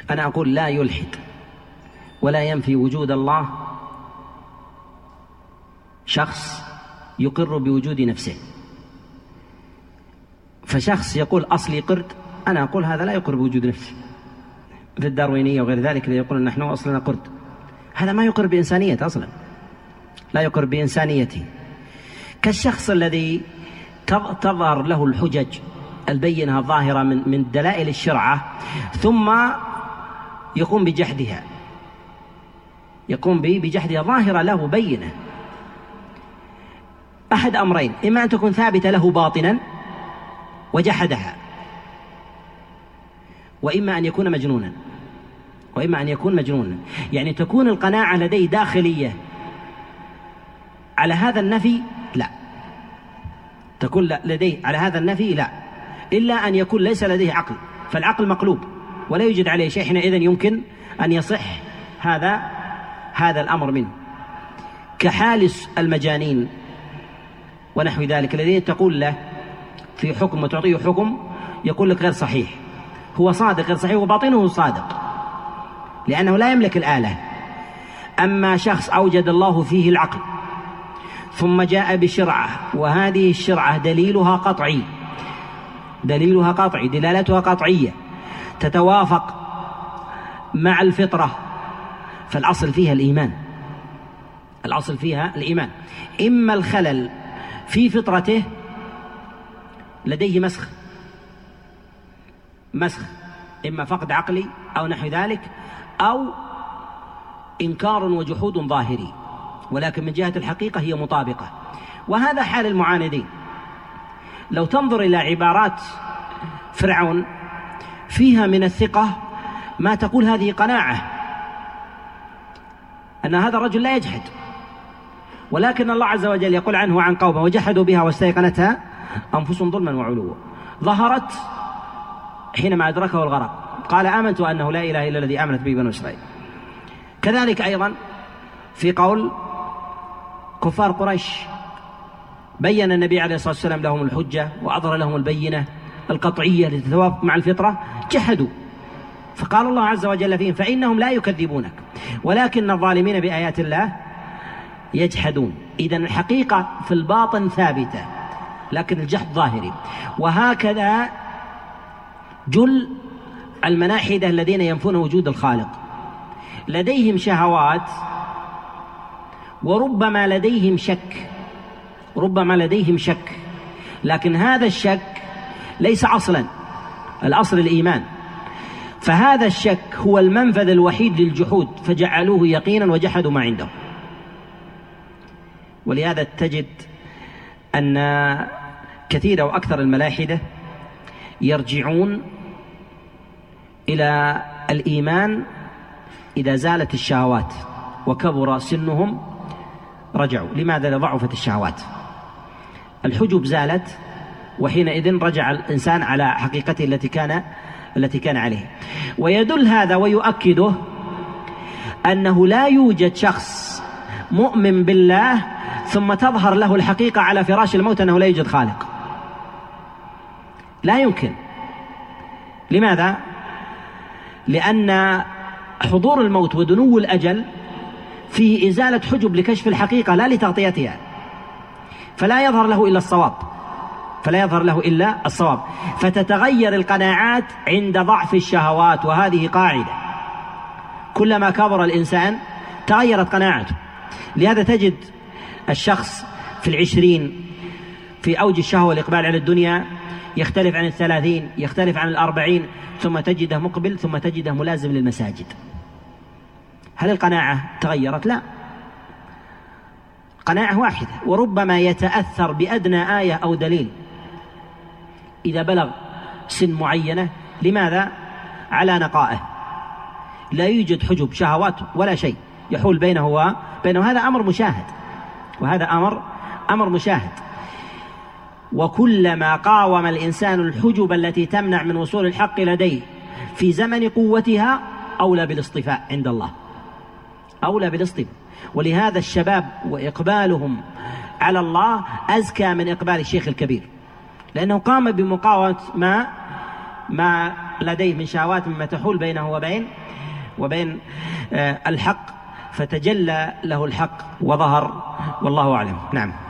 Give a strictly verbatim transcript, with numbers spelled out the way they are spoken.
أنا أقول لا يلحد ولا ينفي وجود الله شخص يقر بوجود نفسه. فشخص يقول أصلي قرد، أنا أقول هذا لا يقر بوجود نفسه، في الداروينية وغير ذلك اللي يقول نحن أصلنا قرد، هذا ما يقر بإنسانية أصلا، لا يقر بإنسانيته. كالشخص الذي تظهر له الحجج البينة الظاهرة من من دلائل الشرعة ثم يقوم بجحدها، يقوم بجحدها ظاهرة له بينة. أحد أمرين، إما أن تكون ثابتة له باطنا وجحدها، وإما أن يكون مجنونا، وإما أن يكون مجنونا يعني تكون القناعة لديه داخلية على هذا النفي لا، تكون لديه على هذا النفي لا، إلا أن يكون ليس لديه عقل، فالعقل مقلوب ولا يوجد عليه شيء، حينئذ يمكن أن يصح هذا هذا الأمر منه. كحال المجانين ونحو ذلك الذين تقول له في حكم وتعطيه حكم يقول لك غير صحيح، هو صادق غير صحيح وباطنه صادق لأنه لا يملك الآلة. أما شخص أوجد الله فيه العقل ثم جاء بشرعة، وهذه الشرعة دليلها قطعي، دليلها قطعي دلالتها قطعية تتوافق مع الفطرة، فالأصل فيها الإيمان، الأصل فيها الإيمان. إما الخلل في فطرته لديه مسخ مسخ إما فقد عقلي أو نحو ذلك، أو إنكار وجحود ظاهري، ولكن من جهة الحقيقة هي مطابقة. وهذا حال المعاندين. لو تنظر إلى عبارات فرعون فيها من الثقة ما تقول هذه قناعة أن هذا الرجل لا يجحد، ولكن الله عز وجل يقول عنه وعن قومه وجحدوا بها واستيقنتها أنفسهم ظلما وعلوا، ظهرت حينما أدركه الغرق قال آمنت أنه لا إله إلا الذي آمنت به بنو إسرائيل. كذلك أيضا في قول كفار قريش بين النبي عليه الصلاة والسلام لهم الحجة وأظهر لهم البينة القطعية لتتوافق مع الفطرة، جحدوا، فقال الله عز وجل فيهم فإنهم لا يكذبونك ولكن الظالمين بآيات الله يجحدون. إذن الحقيقة في الباطن ثابتة لكن الجحد ظاهري. وهكذا جل الملاحدة الذين ينفون وجود الخالق، لديهم شهوات وربما لديهم شك، ربما لديهم شك، لكن هذا الشك ليس أصلا، الأصل الإيمان، فهذا الشك هو المنفذ الوحيد للجحود فجعلوه يقينا وجحدوا ما عنده. ولهذا تجد أن كثير أو أكثر الملاحدة يرجعون إلى الإيمان إذا زالت الشهوات وكبر سنهم رجعوا. لماذا؟ لضعفت الشهوات، الحجب زالت وحينئذ رجع الإنسان على حقيقته التي كان التي كان عليه. ويدل هذا ويؤكده أنه لا يوجد شخص مؤمن بالله ثم تظهر له الحقيقة على فراش الموت أنه لا يوجد خالق، لا يمكن. لماذا؟ لأن حضور الموت ودنو الأجل فيه إزالة حجب لكشف الحقيقة لا لتغطيتها، فلا يظهر له إلا الصواب، فلا يظهر له إلا الصواب، فتتغير القناعات عند ضعف الشهوات. وهذه قاعدة، كلما كبر الإنسان تغيرت قناعته. لهذا تجد الشخص في العشرين في أوج الشهوة والإقبال على الدنيا يختلف عن الثلاثين، يختلف عن الأربعين، ثم تجده مقبل، ثم تجده ملازم للمساجد. هل القناعة تغيرت؟ لا، قناعة واحدة. وربما يتأثر بأدنى آية أو دليل إذا بلغ سن معينة. لماذا؟ على نقائه، لا يوجد حجب شهوات ولا شيء يحول بينه وبينه، هذا أمر مشاهد، وهذا أمر أمر مشاهد. وكلما قاوم الإنسان الحجب التي تمنع من وصول الحق لديه في زمن قوتها أولى بالاصطفاء عند الله، أولى بالاصطفاء. ولهذا الشباب وإقبالهم على الله أزكى من إقبال الشيخ الكبير، لأنه قام بمقاومة ما ما لديه من شهوات مما تحول بينه وبين وبين الحق، فتجلى له الحق وظهر، والله أعلم. نعم.